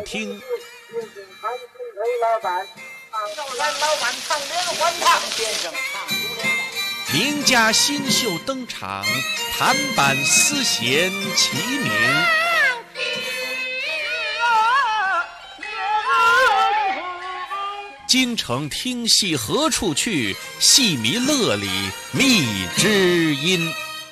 听。名家新秀登场，弹板丝弦齐鸣。京城听戏何处去？戏迷乐里觅知音。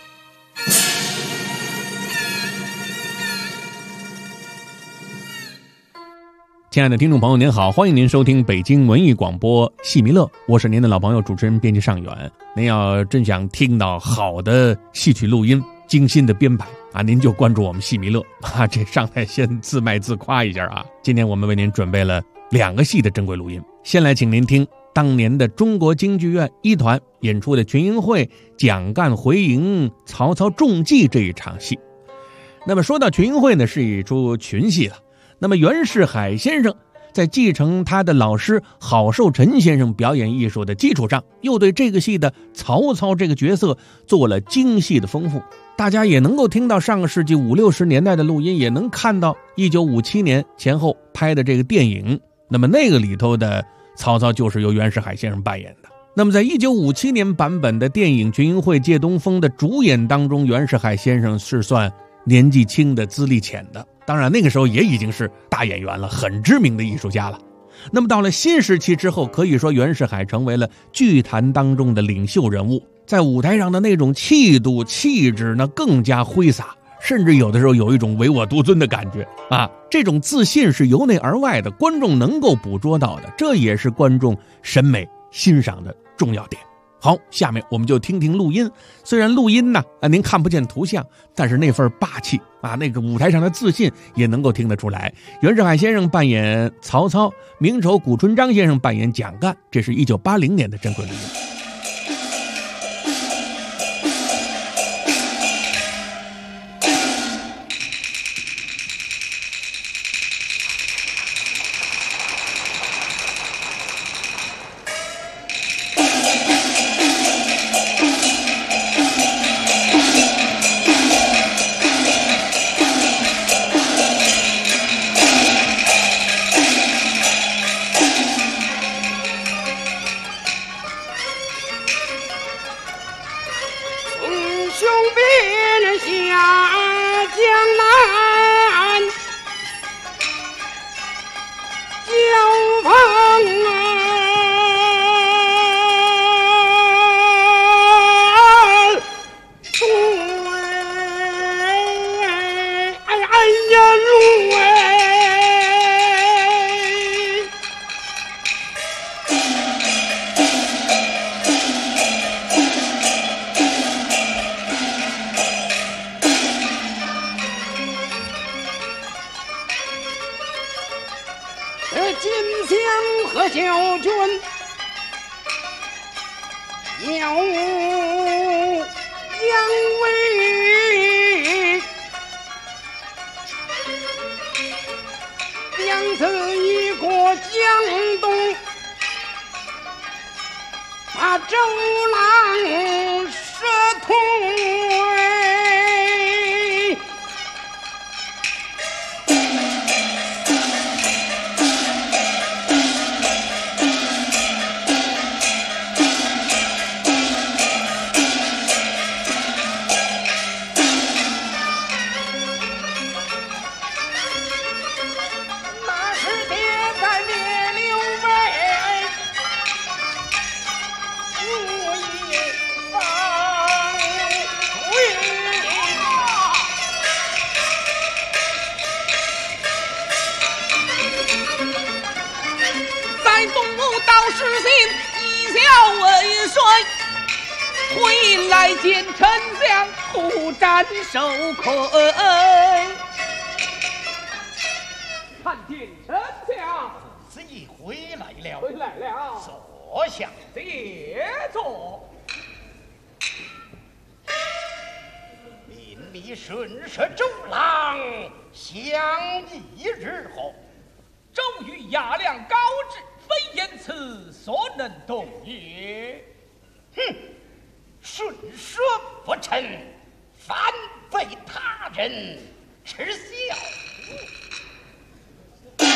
亲爱的听众朋友您好，欢迎您收听北京文艺广播戏迷乐，我是您的老朋友主持人编辑尚远。您要真想听到好的戏曲录音，精心的编排啊，您就关注我们戏迷乐啊。这上来先自卖自夸一下啊，今天我们为您准备了2个戏的珍贵录音。先来请您听当年的中国京剧院一团演出的群英会蒋干回营曹操中计这一场戏。那么说到群英会呢，是一出群戏了。那么袁世海先生在继承他的老师郝寿臣先生表演艺术的基础上，又对这个戏的曹操这个角色做了精细的丰富。大家也能够听到上个世纪50、60年代的录音，也能看到1957年前后拍的这个电影。那么那个里头的曹操就是由袁世海先生扮演的。那么在1957年版本的电影《群英会借东风》的主演当中，袁世海先生是算年纪轻的资历浅的，当然那个时候也已经是大演员了，很知名的艺术家了。那么到了新时期之后，可以说袁世海成为了剧坛当中的领袖人物，在舞台上的那种气度气质呢更加挥洒，甚至有的时候有一种唯我独尊的感觉啊。这种自信是由内而外的，观众能够捕捉到的，这也是观众审美欣赏的重要点。好，下面我们就听听录音。虽然录音呢您看不见图像，但是那份霸气啊，那个舞台上的自信也能够听得出来。袁世海先生扮演曹操，名丑谷春章先生扮演蒋干，这是1980年的珍贵录音。 金香和小军要扬威，两次一过江东，把周郎射痛。 失信以小为帅，回来见丞相苦战受困。看见丞相子义回来了，坐下， 接坐。 命你顺摄周郎相议日后， 周瑜雅量高志，非言辞所能动也。 哼，顺说不成，反被他人耻笑。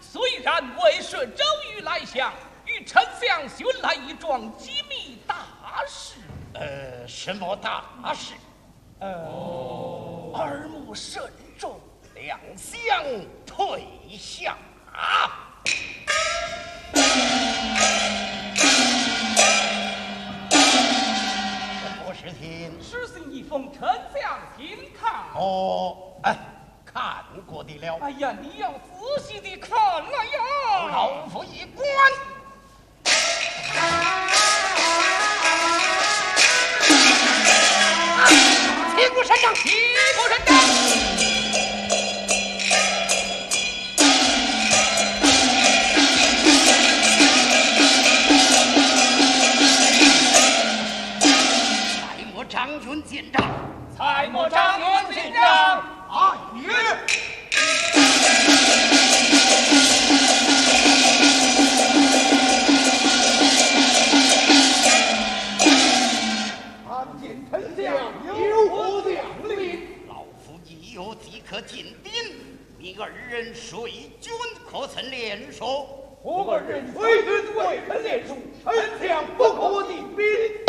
虽然为顺周瑜来降，与丞相寻来一桩机密大事。 什么大事？ 耳目慎重， 两相退下。不是听诗信一封，丞相请看。 看过的了。 哎呀，你要仔细的看了呀。 老夫一观。齐国山长，齐国山长。蔡莫张军见长， 蔡莫张军见长。 即可进兵，你二人水军可曾联署？ 我二人水军未曾联署，丞相不可定兵。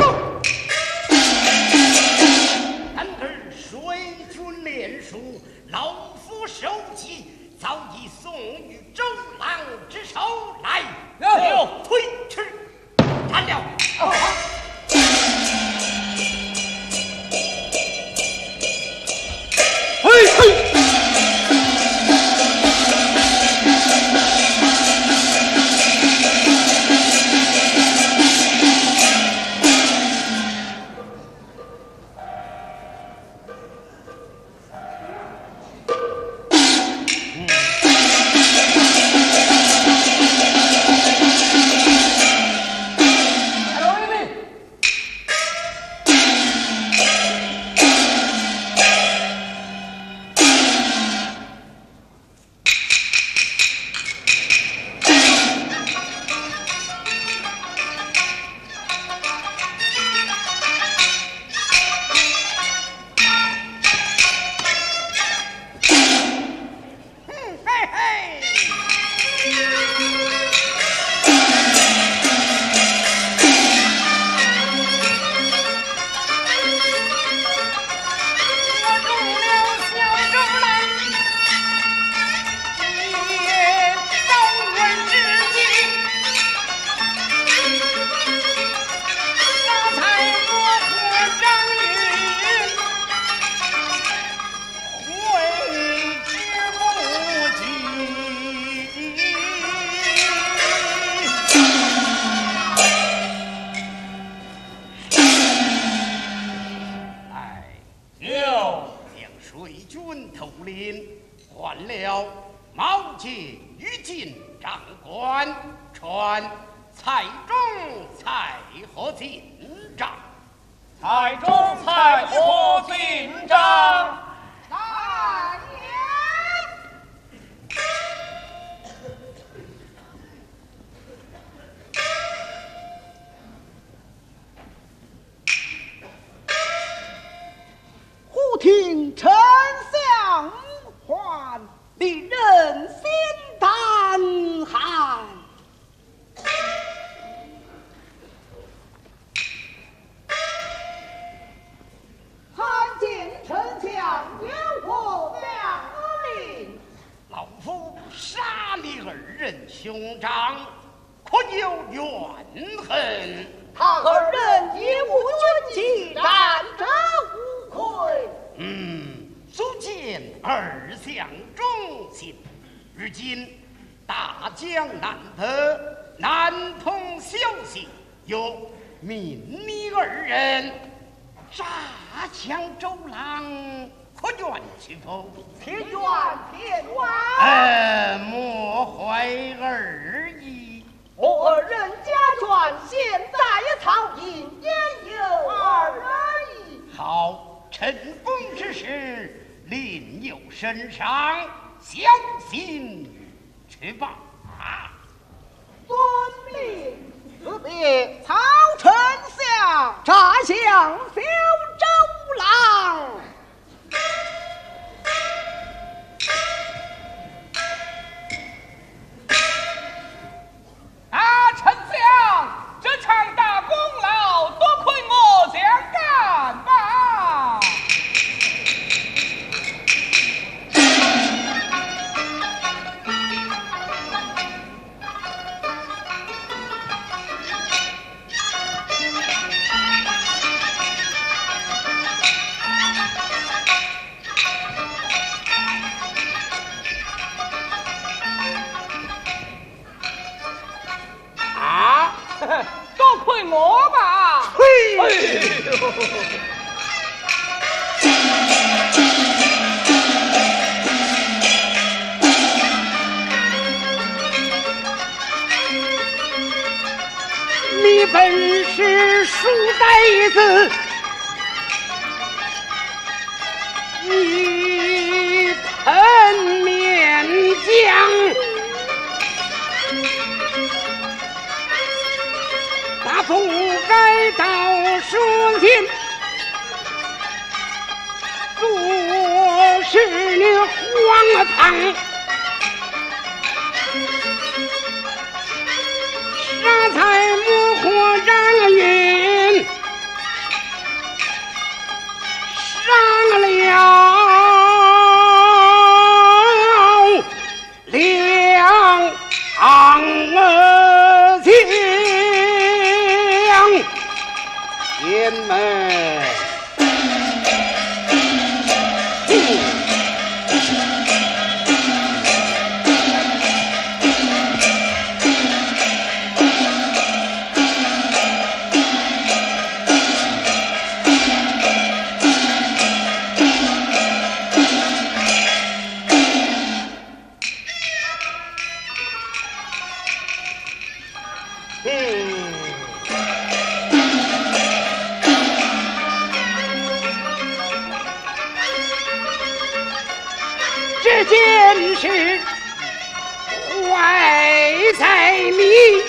然而水军联署，老夫手机早已送于周郎之手来。退迟，斩了。换了毛节于禁长官，传蔡中蔡和进帐。 蔡中蔡和进帐。 大爷。忽听丞相唤，令人心胆寒。参见丞相有何良令？ 老夫杀你二人兄长，可有怨恨？ 他二人以无军纪，战者无愧。 足见二相忠信。如今大江南北，南通消息，有命你二人诈降周郎，可愿其否？ 天愿天愿。 莫怀二意。 我二人家传现在曹营，也有二意。 好，尘封之事，另有身上，小心去吧。 遵命。此别曹丞相，诈降小周郎。 你本是书呆子，你喷面浆，大不该到书信，做事你荒唐。杀财木火张云，伤了两情，天门。这件事坏在你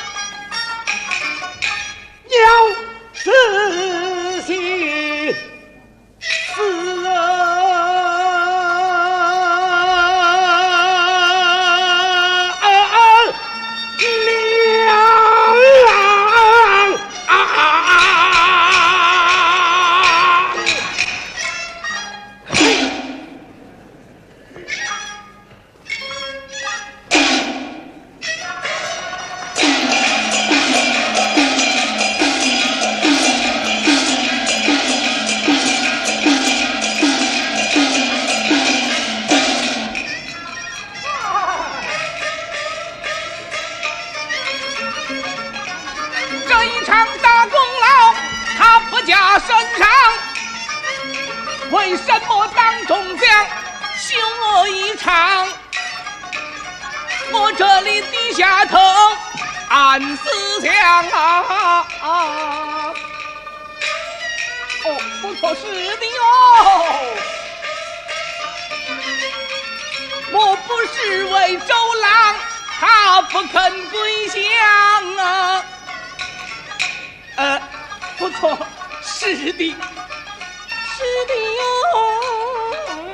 要仔细思为什么当众将休我一场？我这里低下头暗思想哦，不错，是的哦。我不是为周郎，他不肯归降啊。不错，是的。是的哟。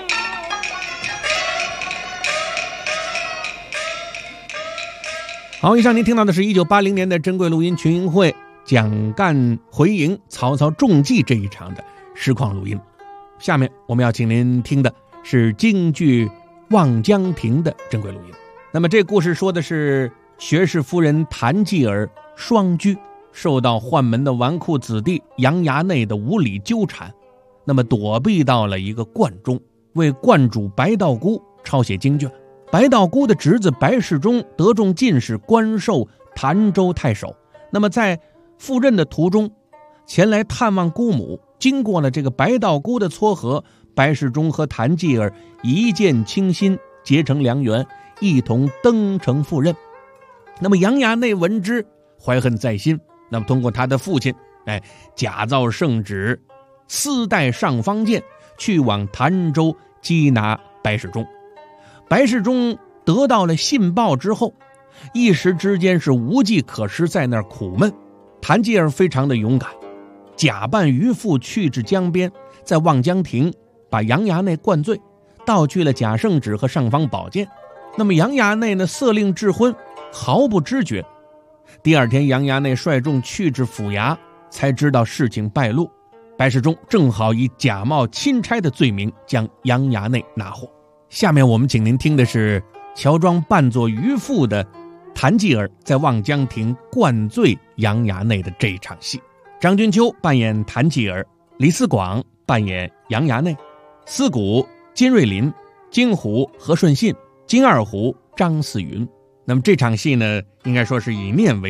好，以上您听到的是1980年的珍贵录音群英会蒋干回营曹操中计这一场的实况录音。下面我们要请您听的是京剧《望江亭》的珍贵录音。那么这故事说的是学士夫人谭继儿双居受到宦门的纨绔子弟杨衙内的无理纠缠，那么躲避到了一个观中，为观主白道姑抄写经卷。白道姑的侄子白世忠得中进士，官授潭州太守。那么在赴任的途中，前来探望姑母，经过了这个白道姑的撮合，白世忠和谭继儿一见倾心，结成良缘，一同登城赴任。那么杨衙内闻之，怀恨在心，那么通过他的父亲假造圣旨，私带尚方剑，去往潭州缉拿白世忠。白世忠得到了信报之后，一时之间是无计可施，在那儿苦闷。谭继儿非常的勇敢，假扮渔夫去至江边，在望江亭把杨衙内灌醉，盗去了假圣旨和尚方宝剑。那么杨衙内呢，色令智昏，毫不知觉。第二天杨衙内率众去至府衙，才知道事情败露。白世忠正好以假冒钦差的罪名将杨衙内拿获。下面我们请您听的是乔装扮作渔妇的谭继儿在望江亭灌醉杨衙内的这一场戏。张君秋扮演谭继儿，李四广扮演杨衙内，司鼓金瑞林，京胡何顺信，金二胡张四云。那么这场戏呢，应该说是以念为主。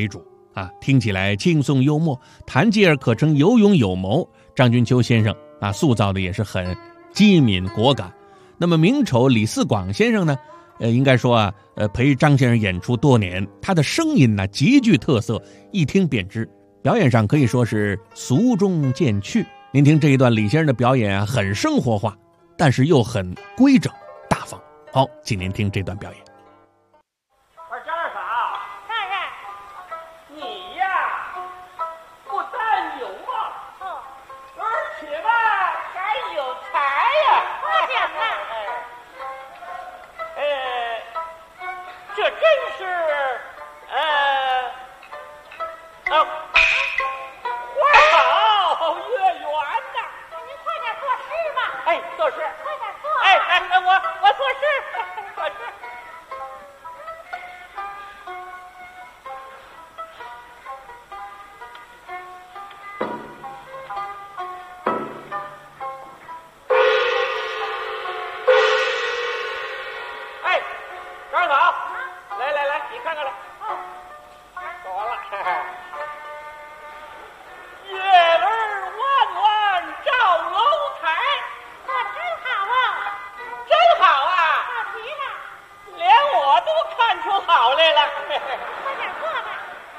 啊，听起来轻松幽默，谈劲儿可称有勇有谋。张君秋先生啊，塑造的也是很机敏果敢。那么名丑李四广先生呢，应该说啊，陪张先生演出多年，他的声音呢极具特色，一听便知。表演上可以说是俗中见趣。您听这一段李先生的表演啊，很生活化，但是又很规整大方。好，请您听这段表演。 张二嫂，大人，你呀，不但有貌，而且吧还有才呀！过奖了。这真是花好月圆呐！您快点做事吧。哎，做事，快点做。我做事，做事。哎，张二嫂，来，你看看来。说完了。月儿弯弯照楼台，可真好啊！真好啊！好极了，连我都看出好来了。快点做吧。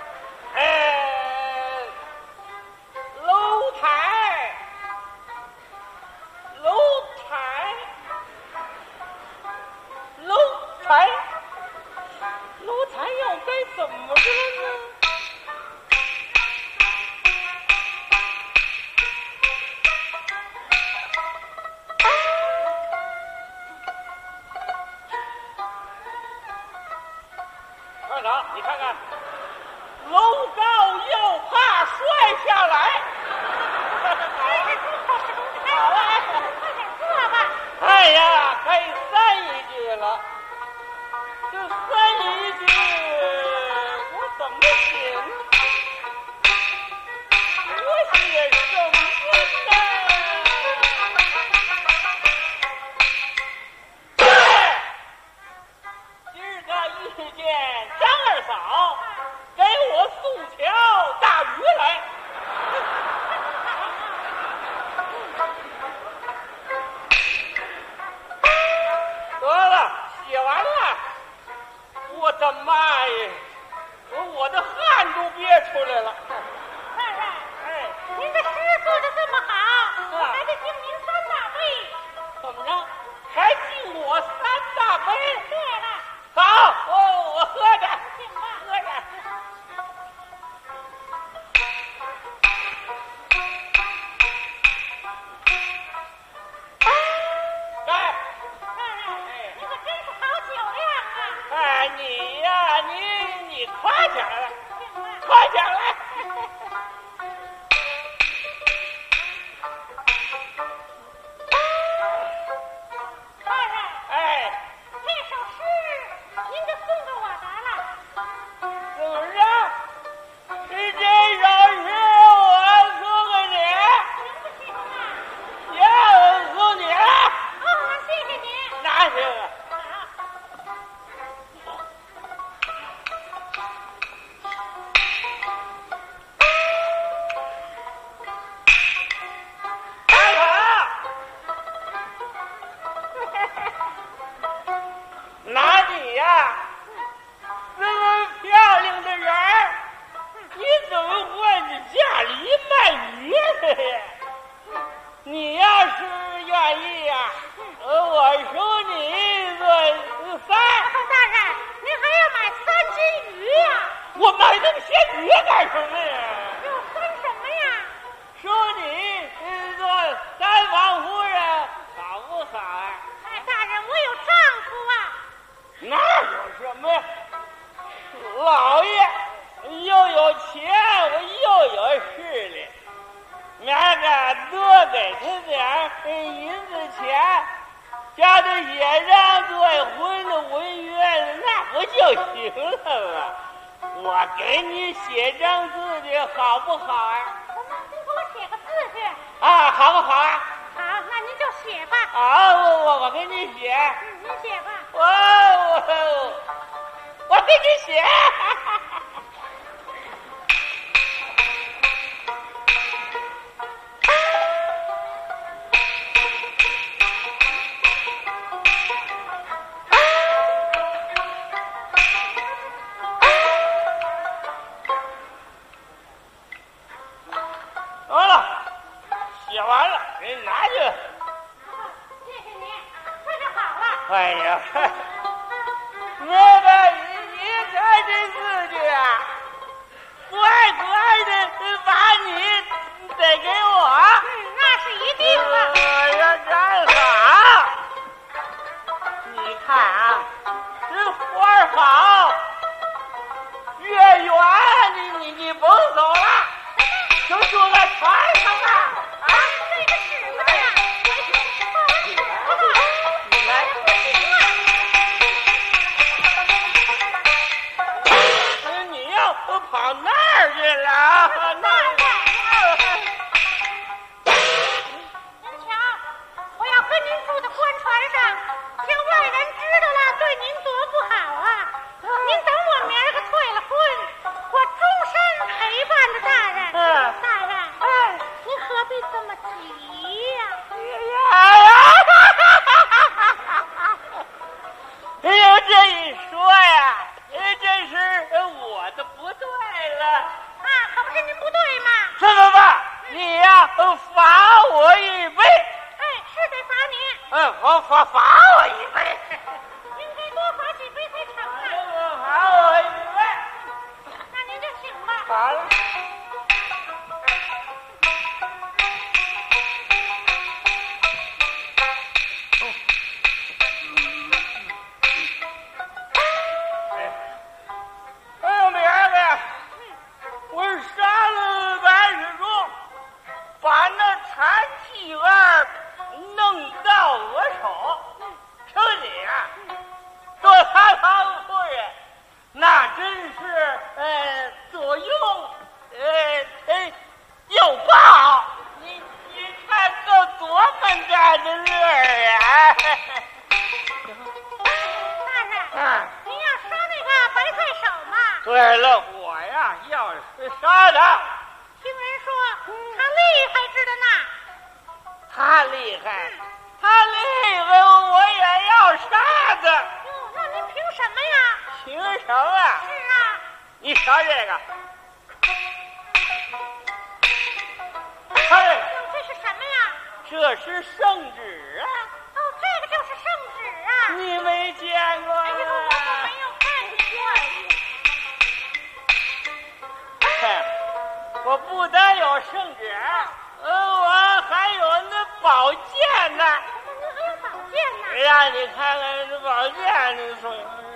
楼台，楼台要该怎么着呢？二嫂，你看看，楼高又怕摔下来。好了，快点做吧。哎呀，该三一句了。这三一句我怎么写呢？我写什么呢？今儿个遇见张二嫂，给我送条大鱼来。得了，写完了。我的妈呀！我的汗都憋出来了。大人，您的诗做的这么好，我还得敬您3大杯。怎么着？还敬我3大杯？对了。好，我喝着。敬吧，喝着。你呀，你夸奖来，夸奖来。大人，这首诗您就送给我得了。怎么着？这首诗我送给你，行不行啊？行，我送你了。那谢谢您。那行。拿你呀，这么漂亮的人儿，你怎么会你家里卖鱼的呀？你要是愿意呀，我收你个3。大人，您还要买3斤鱼呀？我买那么些鱼干什么呀？要分什么呀？收你做3房夫人，好不好啊？大人，我有丈夫啊。那有什么呀？老爷又有钱，我又有势力，明儿个多给他点银子钱，叫他写上对婚的文约，那不就行了吗？我给你写张字据，好不好啊？您给我写个字据啊，好不好啊？好，那您就写吧。好，我给你写。您写吧。我给你写。 看啊，这花好，越远你甭走了，就住在船上了啊！ 这个使不得呀， 你来，你要跑那儿去了？ 您瞧，我要跟您住在官船上，叫外人知道了，对您多不好啊！您等我明儿个退了婚，我终身陪伴着大人。大人，您何必这么急呀？ 哎呦，这一说呀，这是我的不对了。 可不是您不对嘛。 这么办？你呀，罚我一杯。 是得罚您。 罚我一杯。 应该多罚几杯才成啊。 罚我一杯。 那您就请吧。 好了。明儿个我杀了白世忠，把那残气儿弄到我手，瞅你呀，做他堂夫人，那真是左拥右抱，你看够多么大的乐儿啊！ 大人，您要杀那个白太守嘛？ 对了，我呀要是杀他， 听人说他厉害着的呢。 他厉害，我也要杀他。 哟，那您凭什么呀？ 凭什么？ 是啊。 你瞧这个，嘿， 这是什么呀？ 这是圣旨啊！ 这个就是圣旨啊！ 你没见过？ 哎呀，我没有看见过。我不但有圣旨，我还有那宝剑呢。 您还有宝剑呢？ 让你看看这宝剑，你说。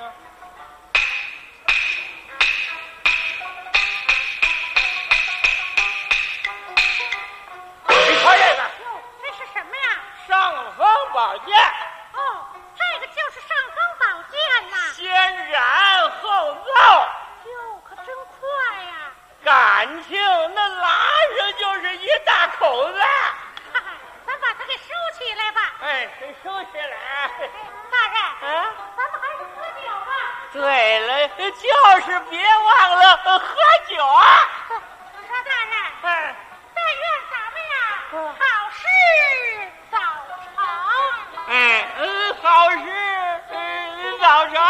你瞧这个， 这是什么呀？ 尚方宝剑。 这个就是尚方宝剑呐。 先斩后奏。 哟，可真快呀！ 感情那拉上就是一大口子。 咱把它给收起来吧。 收起来。 大人，咱们还是喝酒吧。 对了，就是别忘了喝酒啊。 我说大人，但愿咱们呀，好事早成。 好事早成。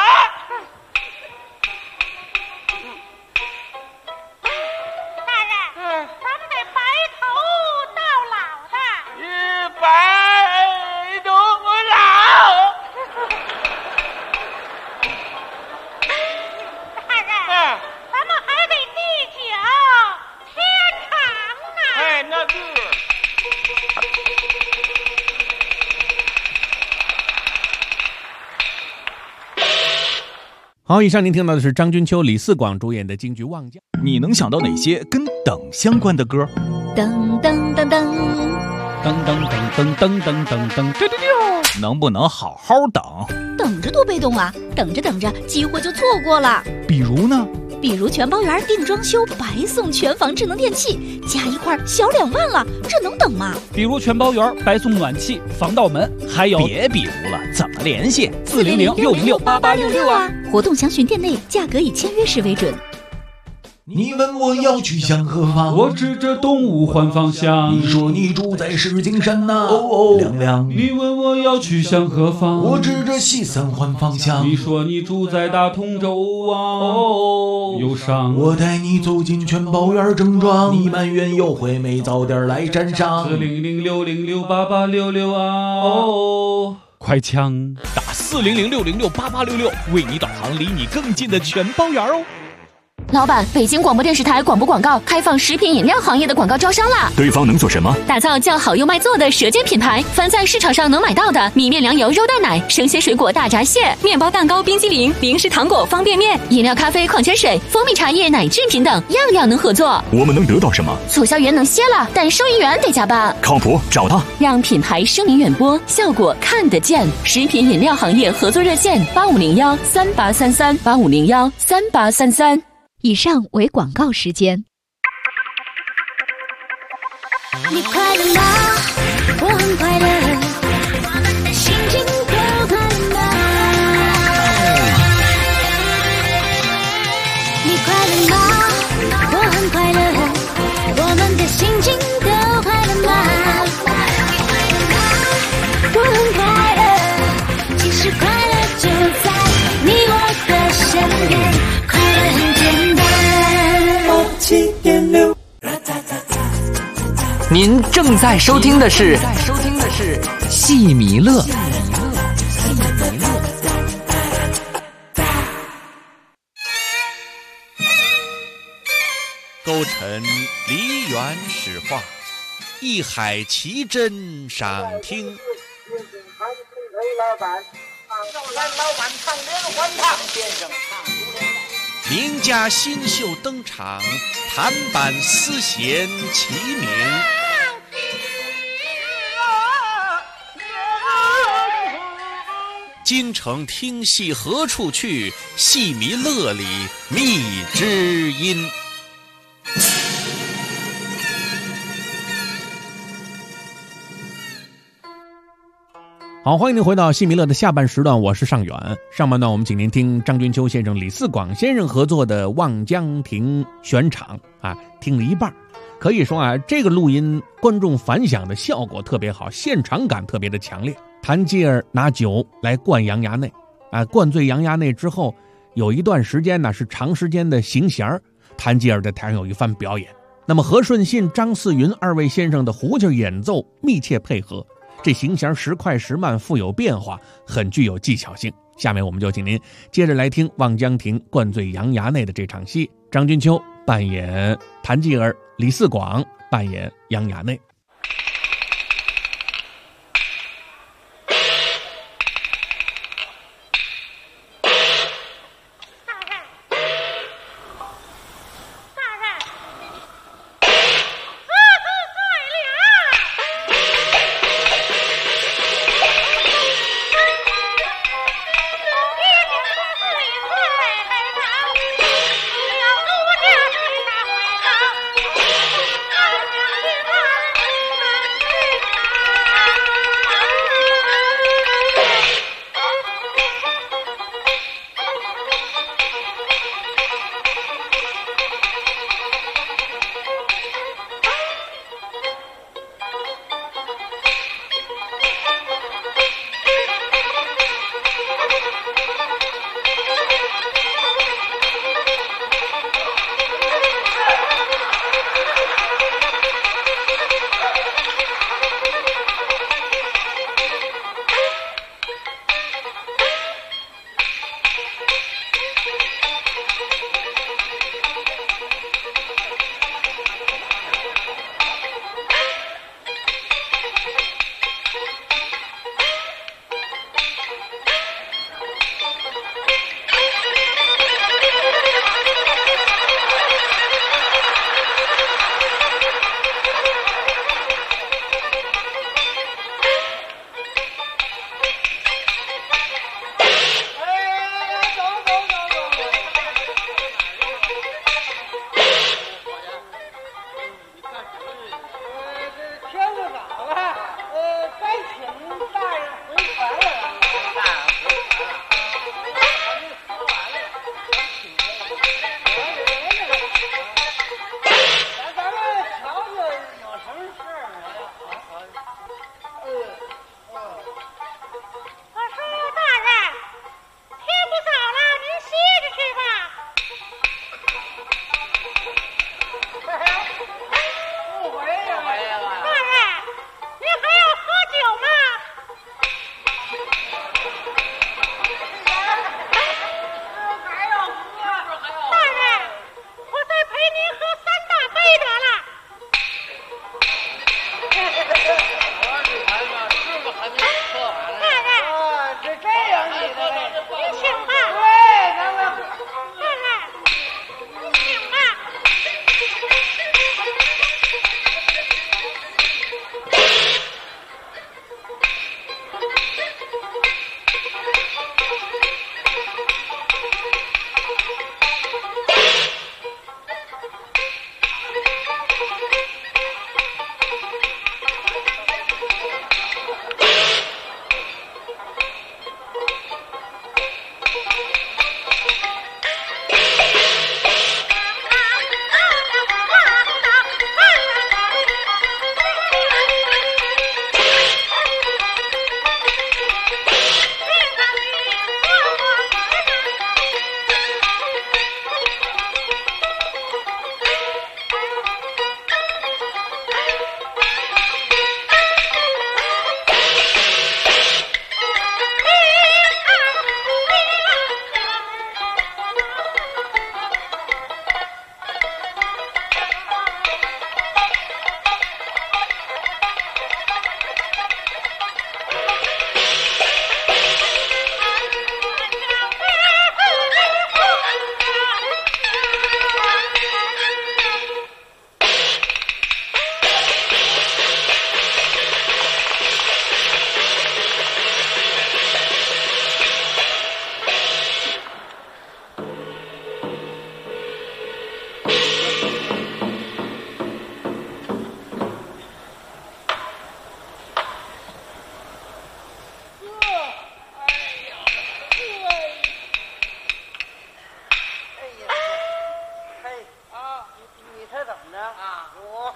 大人，咱们得白头到老的。 白头老。 大人，咱们还得地久天长呢。 那是。 好，以上您听到的是张君秋、李四广主演的京剧《望家》。 你能想到哪些跟等相关的歌？ 噔噔噔噔噔噔噔噔噔噔噔噔， 能不能好好等？ 等着多被动啊！等着等着，机会就错过了。 比如呢？ 比如全包园定装修白送全房智能电器，加一块小2万了，这能等吗？ 比如全包园白送暖气、防盗门，还有别比如了，怎么联系 ？400-606-8866啊！活动详询店内，价格以签约时为准。 你问我要去向何方， 我指着东吴换方向。 你说你住在石景山呐，亮亮。 你问我要去向何方， 我指着西三环方向。 你说你住在大同州啊，忧伤。 我带你走进全包园正装，你埋怨优惠没早点来沾上。 400-606-8866啊，快枪打400-606-8866，为你导航离你更近的全包园哦。 老板，北京广播电视台广播广告开放食品饮料行业的广告招商啦！ 对方能做什么？ 打造叫好又卖座的舌尖品牌，凡在市场上能买到的米面粮油肉蛋奶、生鲜水果大闸蟹、面包蛋糕、冰激凌、零食糖果、方便面、饮料咖啡、矿泉水、蜂蜜茶叶、奶制品等，样样能合作。 我们能得到什么？ 促销员能歇了，但收银员得加班。 靠谱，找他， 让品牌声名远播，效果看得见。食品饮料行业合作热线8501383385013833。 以上为广告时间。 你快乐吗？我很快乐，心情多快乐。你快乐吗？我很快乐，我们的心情都快乐吗？我很快乐，其实快乐就在你我的身边，快乐很简单。7.6。 您正在收听的是戏迷乐。 勾陈梨园史话，一海奇珍赏听。名家新秀登场，弹板丝弦齐鸣。京城听戏何处去？戏迷乐里觅知音。 好，欢迎您回到戏迷乐的下半时段，我是尚远。上半段我们请您听张君秋先生、李四广先生合作的《望江亭》选场啊，听了一半，可以说啊，这个录音观众反响的效果特别好，现场感特别的强烈。谭继儿拿酒来灌杨衙内，灌醉杨衙内之后，有一段时间呢是长时间的行弦，谭继儿在台上有一番表演。那么何顺信、张四云二位先生的胡琴演奏密切配合，这行弦时快时慢，富有变化，很具有技巧性。下面我们就请您接着来听望江亭灌醉杨衙内的这场戏，张君秋扮演谭继儿，李四广扮演杨衙内。 我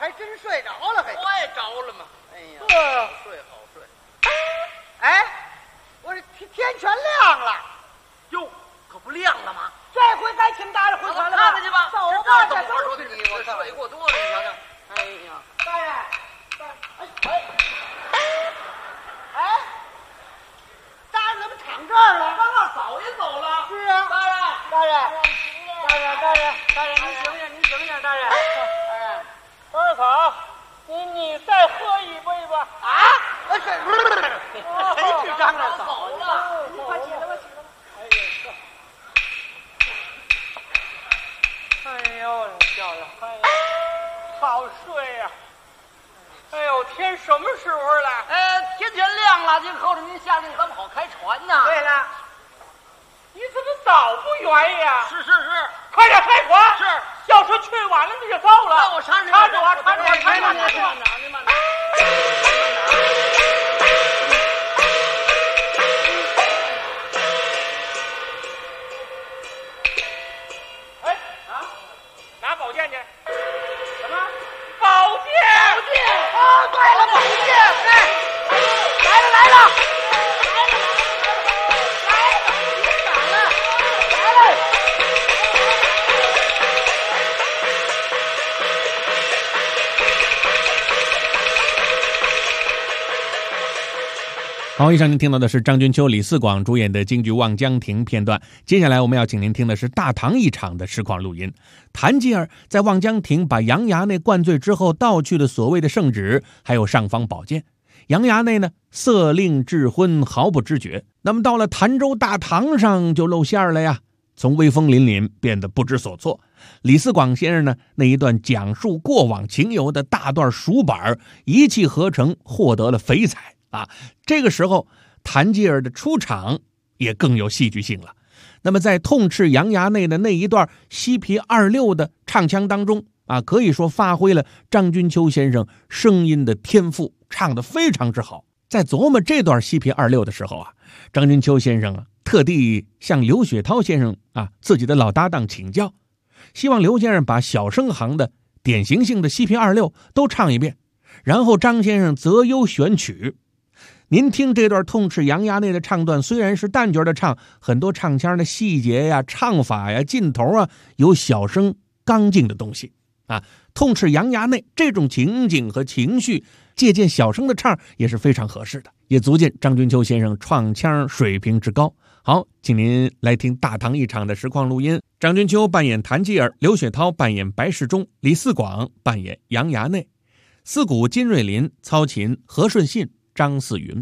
还真睡着了，还我也着了嘛。 哎呀， 好睡好睡。 哎，我这天全亮了， 哟，可不亮了吗？ 这回该请大人回船了吧？ 看看去吧。 走吧， 这怎么说的你？我睡过多了，你瞧瞧。 哎呀，大人，哎，大人怎么躺这儿了？ 刚刚嫂爷走了。 是啊， 大人， 大人，您醒醒，大人。 二嫂，你再喝一杯吧。 啊？谁去张大嫂走了？ 你快起来吧，起来吧。 哎呦，你瞧瞧，哎呀，好睡呀！哎呦，天什么时候了？天全亮了，就候着您下令，咱们好开船呢。 对了， 你怎么早不愿意呀？是， 快点开船！ 是， 要是去晚了你就糟了。 那我搀着我， 您慢点。 拿宝剑去。什么？宝剑！哦，对了，宝剑！哎，来了！ 好，以上您听到的是张君秋、李四广主演的京剧《望江亭》片段。接下来我们要请您听的是大唐一场的实况录音。谭继儿在望江亭把杨衙内灌醉之后盗去的所谓的圣旨，还有尚方宝剑。杨衙内呢，色令智昏，毫不知觉。那么到了潭州大堂上就露馅了呀，从威风凛凛变得不知所措。李四广先生呢，那一段讲述过往情由的大段熟板一气呵成，获得了肥彩啊！这个时候，谭继儿的出场也更有戏剧性了。那么在痛斥杨衙内的那一段西皮26的唱腔当中啊，可以说发挥了张君秋先生声音的天赋，唱得非常之好。在琢磨这段西皮26的时候啊，张君秋先生特地向刘雪涛先生自己的老搭档请教，希望刘先生把小生行的典型性的西皮26都唱一遍，然后张先生择优选曲。您听这段痛斥杨衙内的唱段，虽然是旦角的唱，很多唱腔的细节呀、唱法呀、劲头有小生刚劲的东西痛斥杨衙内这种情景和情绪，借鉴小生的唱也是非常合适的，也足见张君秋先生创腔水平之高。好，请您来听大唐一场的实况录音。张君秋扮演谭继儿，刘雪涛扮演白世忠，李四广扮演杨衙内，四鼓金瑞林，操琴何顺信、张四云。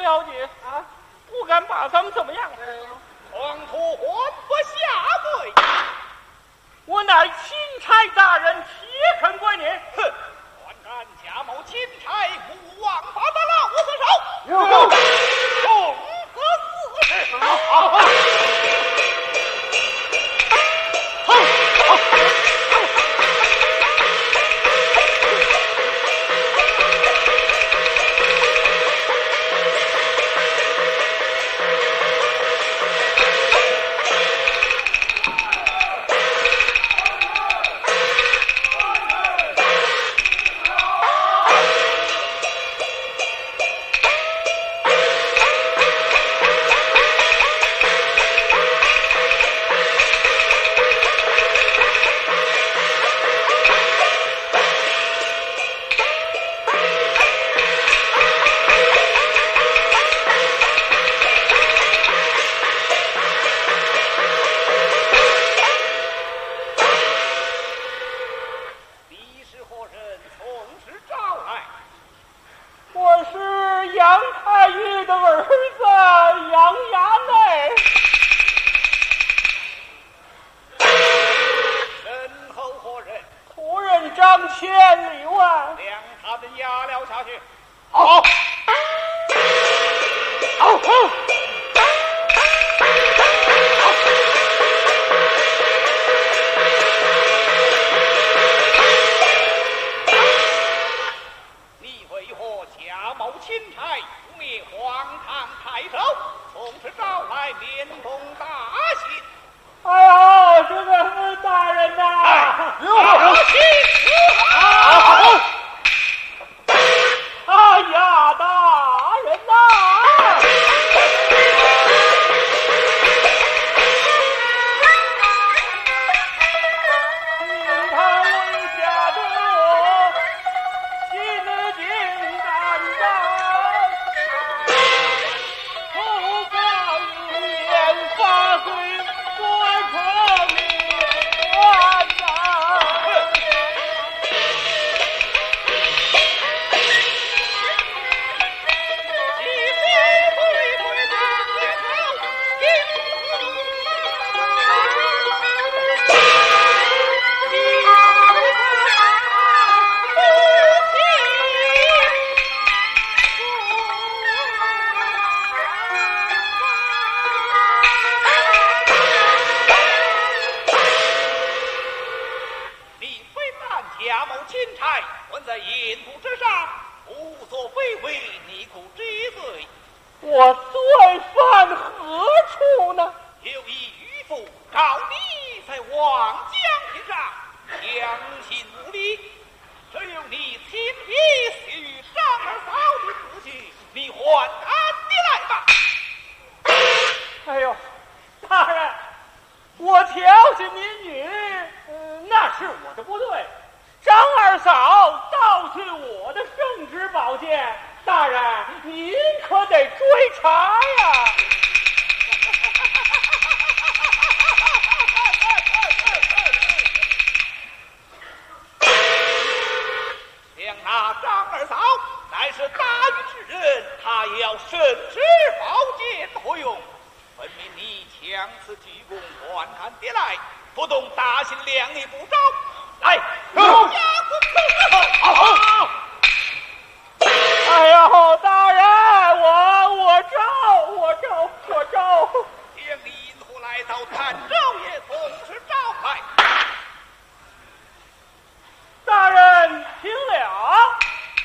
了解啊，不敢把咱们怎么样。 黄土还不下跪， 我乃钦差大人，铁肯归你。 哼，还敢假冒钦差，不枉法的老子手，从何四事？好。 我罪犯何处呢？ 有一渔夫告你在望江亭上强行无礼，只有你亲笔写于张二嫂的字据，你还他的来吧。 哎呦，大人，我调戏民女，那是我的不对。张二嫂盗去我的圣旨宝剑，大人您可得追查呀！ 想那张二嫂乃是大禹之人，他要圣旨宝剑何用？分明你强词鞠躬，还看爹来，不懂大刑量力不招。来， 好。哎呦，大人，我招。 将李银虎来到谭州爷同时招来。 大人听了，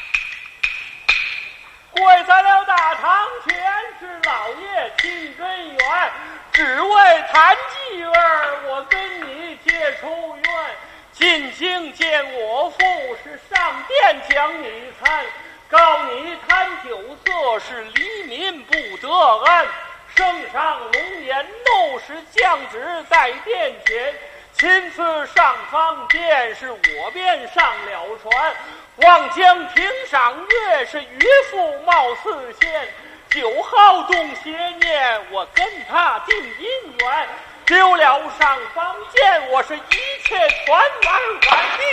跪在了大堂前，是老爷亲根源，只为谭继儿，我跟你结出缘。进京见我父，是上殿将你参，告你贪酒色，是黎民不得安。圣上龙颜怒，是降旨在殿前，亲自上方殿，是我便上了船。望江亭赏月，是渔夫貌似仙，酒好动邪念，我跟他定姻缘。丢了上方剑，我是一切传完毕。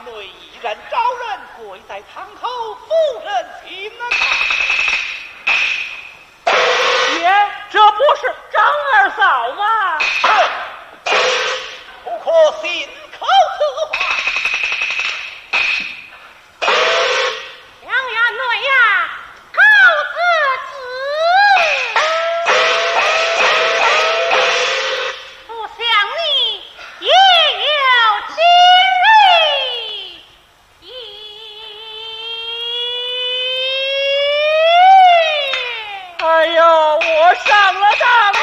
内依然招人跪在堂口，夫人请爷，这不是张二嫂吗？不可信口此话。 杨员内呀，告辞子。不想你也有今日。 哎呦，我上了当喽！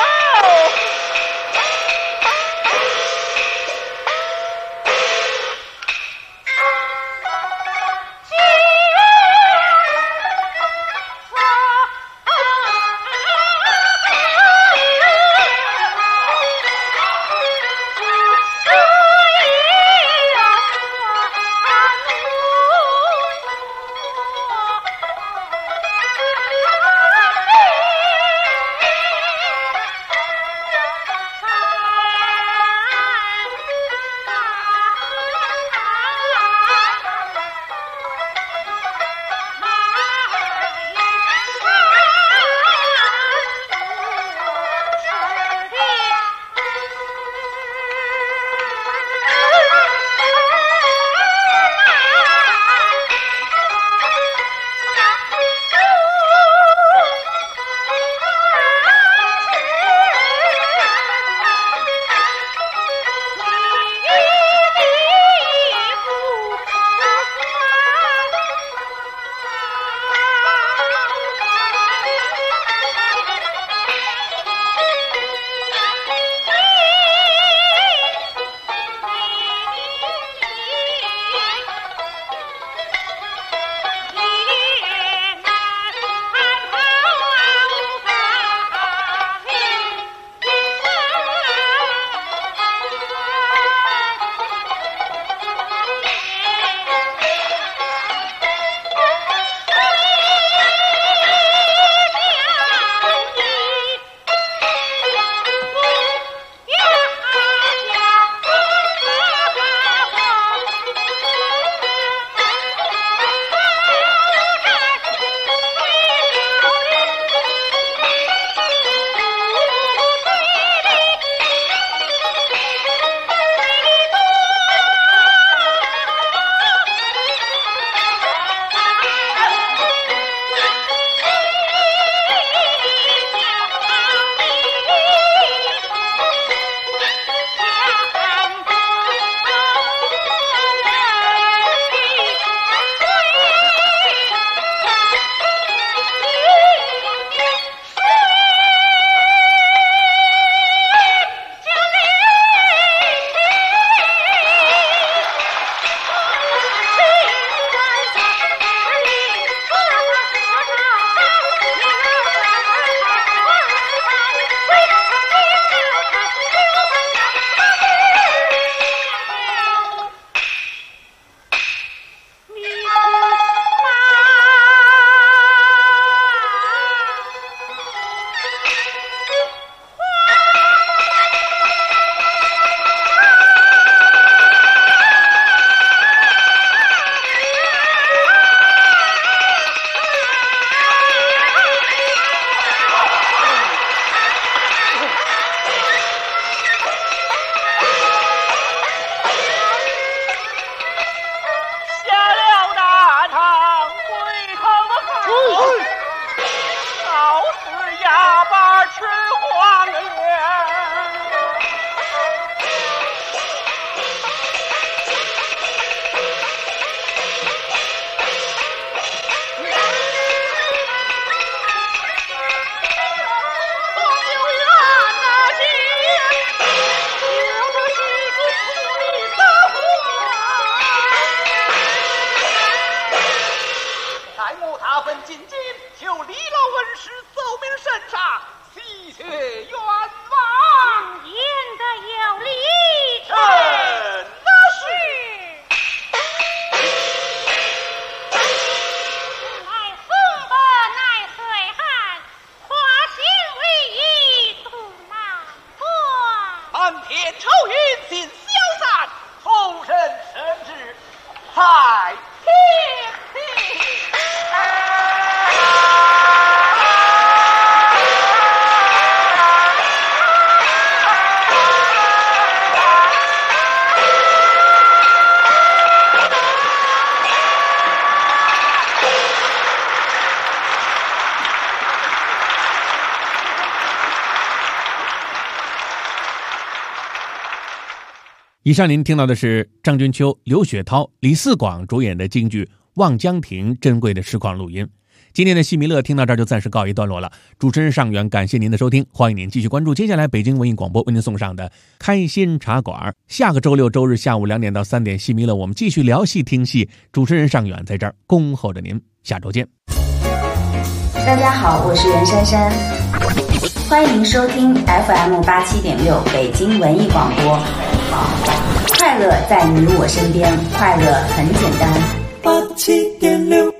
以上您听到的是张君秋、刘雪涛、李四广主演的京剧《望江亭》珍贵的实况录音。今天的戏迷乐听到这儿就暂时告一段落了。主持人尚远，感谢您的收听，欢迎您继续关注接下来北京文艺广播为您送上的开心茶馆。下个周六周日下午2点到3点，戏迷乐我们继续聊戏听戏。主持人尚远在这儿恭候着您，下周见。 大家好，我是袁姗姗，欢迎收听 FM87.6 北京文艺广播。快乐在你我身边，快乐很简单。87.6。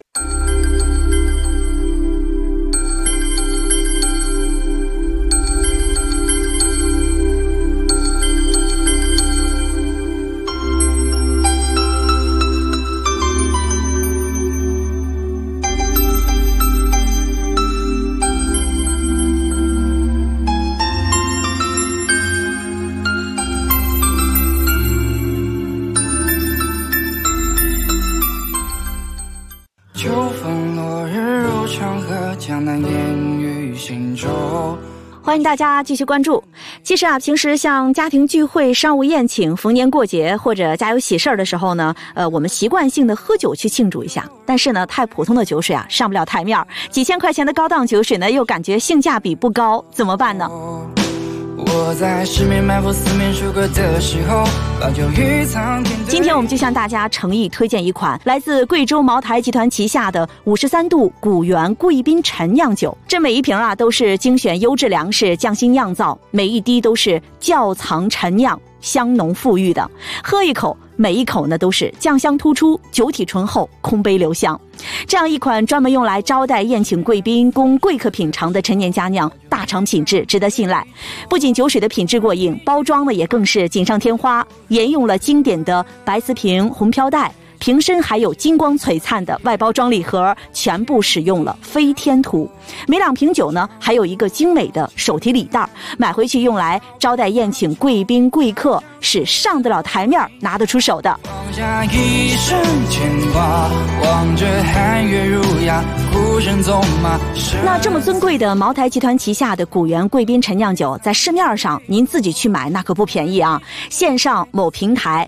秋风落日入长河，江南烟雨行舟。 欢迎大家继续关注。其实啊，平时像家庭聚会、商务宴请、逢年过节或者家有喜事儿的时候呢，我们习惯性的喝酒去庆祝一下。但是呢，太普通的酒水啊，上不了台面，几千块钱的高档酒水呢，又感觉性价比不高，怎么办呢？ 我在十面埋伏四面楚歌的时候，把酒与苍天。 今天我们就向大家诚意推荐一款来自贵州茅台集团旗下的53度古原贵宾陈酿酒。这每一瓶啊都是精选优质粮食匠心酿造，每一滴都是窖藏陈酿，香浓馥郁的。喝一口，每一口呢都是酱香突出，酒体醇厚，空杯留香。这样一款专门用来招待宴请贵宾、供贵客品尝的陈年佳酿，大厂品质，值得信赖。不仅酒水的品质过硬，包装呢也更是锦上添花，沿用了经典的白瓷瓶、红飘带，瓶身还有金光璀璨的外包装礼盒，全部使用了飞天图。每2瓶酒呢，还有一个精美的手提礼袋，买回去用来招待宴请贵宾贵客，是上得了台面、拿得出手的。 放下一生牵挂，望着汉月儒雅，孤身纵马。 那这么尊贵的茅台集团旗下的古原贵宾陈酿酒，在市面上您自己去买那可不便宜啊！线上某平台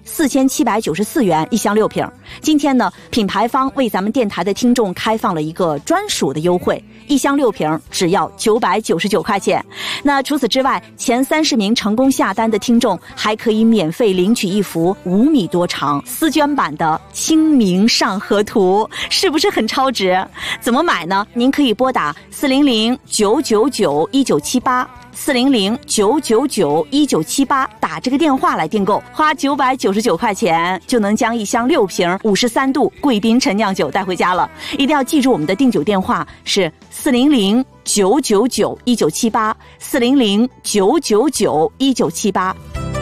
4794元1箱6瓶。今天呢，品牌方为咱们电台的听众开放了一个专属的优惠，1箱6瓶只要999块钱。那除此之外，前30名成功下单的听众还可以免费领取一幅5米多长丝绢版的《清明上河图》，是不是很超值？怎么买呢？您可以拨打400-999-1978。400-999-1978打这个电话来订购，花999块钱就能将1箱6瓶53度贵宾陈酿酒带回家了。一定要记住我们的订酒电话是400-999-1978 400-999-1978。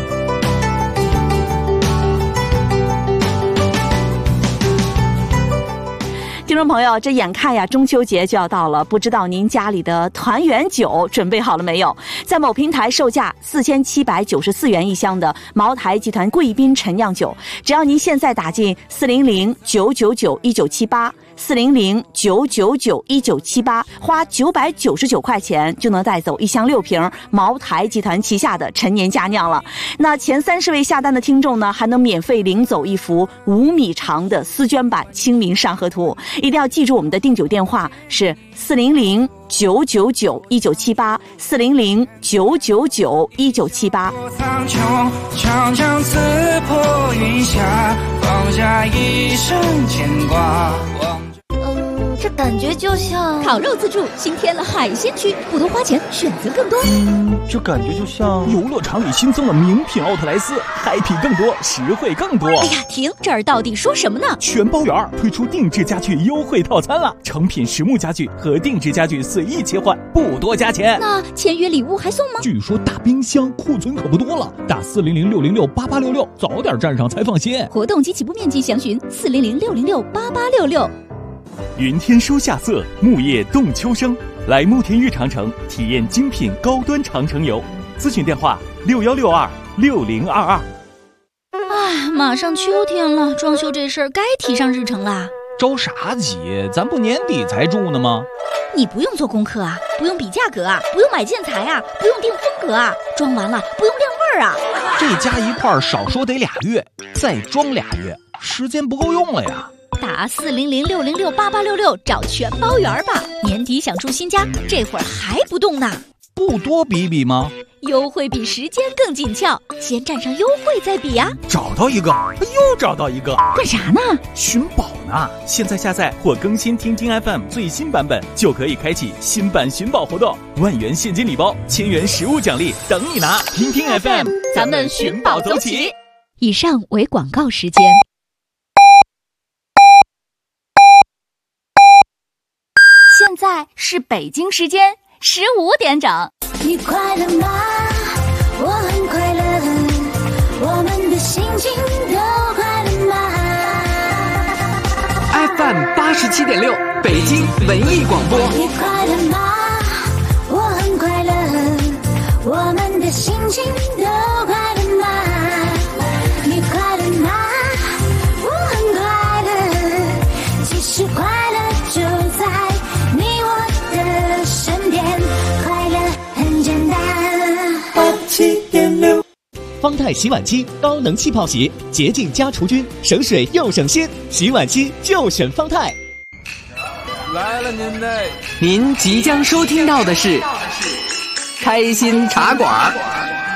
听众朋友，这眼看呀中秋节就要到了，不知道您家里的团圆酒准备好了没有？在某平台售价4794元1箱的茅台集团贵宾陈酿酒，只要您现在打进400-999-1978 400-999-1978，花999块钱就能带走1箱6瓶茅台集团旗下的陈年佳酿了。那前30位下单的听众呢，还能免费领走一幅5米长的丝绢版《清明上河图》。一定要记住我们的订酒电话是400-999-1978 400-999-1978。 苍穹长江刺破云霞，放下一生牵挂。 这感觉就像烤肉自助新添了海鲜区，不多花钱，选择更多。 这感觉就像游乐场里新增了名品奥特莱斯，嗨皮更多，实惠更多。 哎呀，停！这儿到底说什么呢？ 全包圆推出定制家具优惠套餐了，成品实木家具和定制家具随意切换，不多加钱。 那签约礼物还送吗？ 据说大冰箱库存可不多了，打400-606-8866，早点站上才放心。 活动及起步面积详询400-606-8866。 云天收夏色，木叶动秋声。来慕田峪长城体验精品高端长城游，咨询电话6162-6022。 哎，马上秋天了，装修这事儿该提上日程啦。 着啥急？咱不年底才住呢吗？ 你不用做功课啊，不用比价格啊，不用买建材啊，不用定风格啊，装完了不用晾味儿啊？ 这加一块少说得2月，再装2月，时间不够用了呀。 打400-606-8866找全包圆吧。年底想住新家，这会儿还不动呢？ 不多比比吗？ 优惠比时间更紧俏，先占上优惠再比呀。 找到一个，又找到一个， 干啥呢？ 寻宝呢！现在下载或更新听听 FM 最新版本，就可以开启新版寻宝活动，1万元现金礼包，1000元实物奖励等你拿！听听 FM， 咱们寻宝走起。 以上为广告时间。 现在是北京时间15点整。 你快乐吗？我很快乐，我们的心情都快乐吗 ？FM 87.6，北京文艺广播。 你快乐吗？我很快乐，我们的心情都快乐吗？你快乐吗？我很快乐，其实快乐就在你我的身边，快乐很简单。 87.6，方太洗碗机高能气泡洗，洁净加除菌，省水又省心，洗碗机就选方太。 来了您嘞！ 您即将收听到的是开心茶馆。